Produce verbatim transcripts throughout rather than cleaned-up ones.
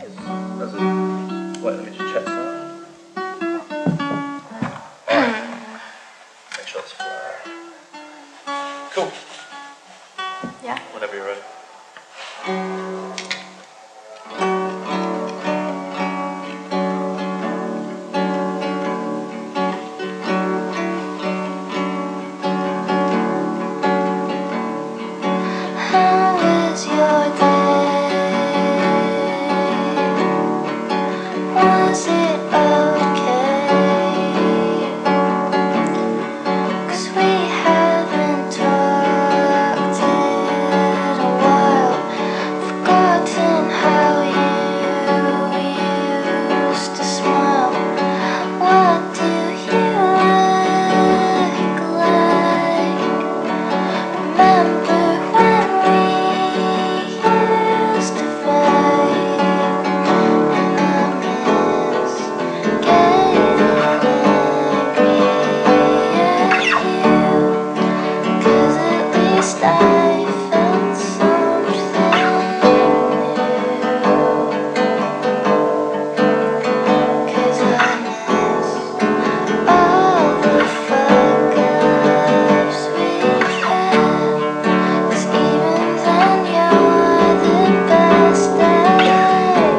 As a, wait, let me just check that. Alright. Make sure it's flat. Cool. Yeah. Whenever you're ready. How was your day? Was it okay? 'Cause we haven't talked in a while. Forgotten how you used to smile. What do you look like? Remember when we used to fight? And I miss getting angry at you, 'cause at least I felt something new. 'Cause I miss all the fuck-ups we've had. 'Cause even then you're the best I've had.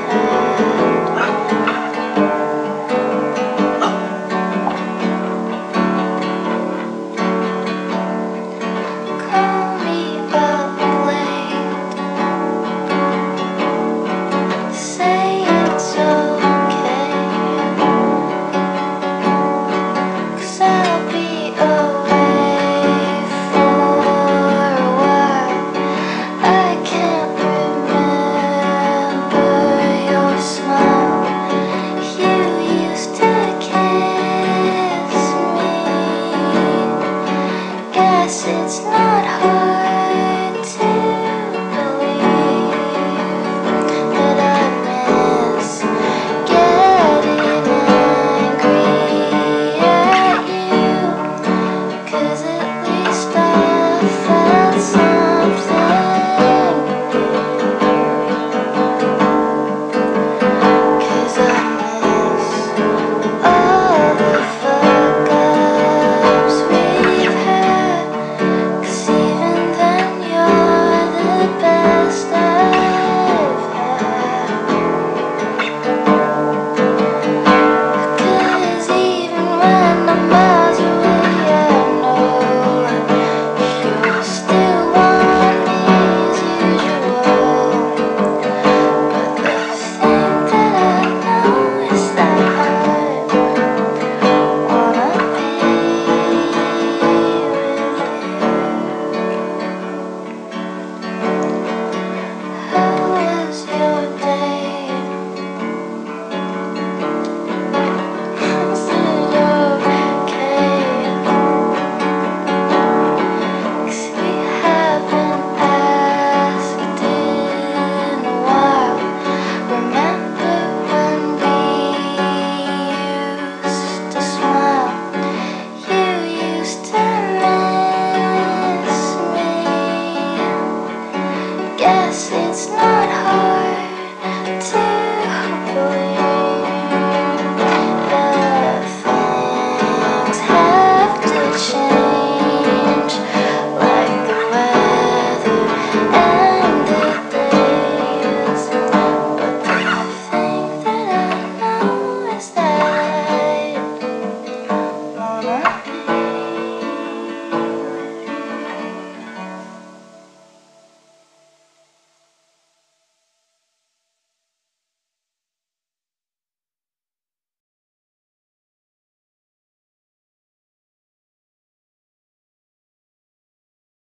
Call me up late, say it's okay, 'cause I'll be away for a while. I can't remember your smile. You used to kiss me. Guess it's not hard to believe that I miss getting angry at you, 'cause at least I felt something new. 'Cause I miss all the fuck-ups we've had. 'Cause even then you're the best I've had. 'Cause even when I'm miles away, I know you'll still want me as usual. But the thing that I know is that I wanna be with you. How was your day? Was it okay? 'Cause we haven't asked in a while. Remember when we used to smile? You used to miss me. Guess it's not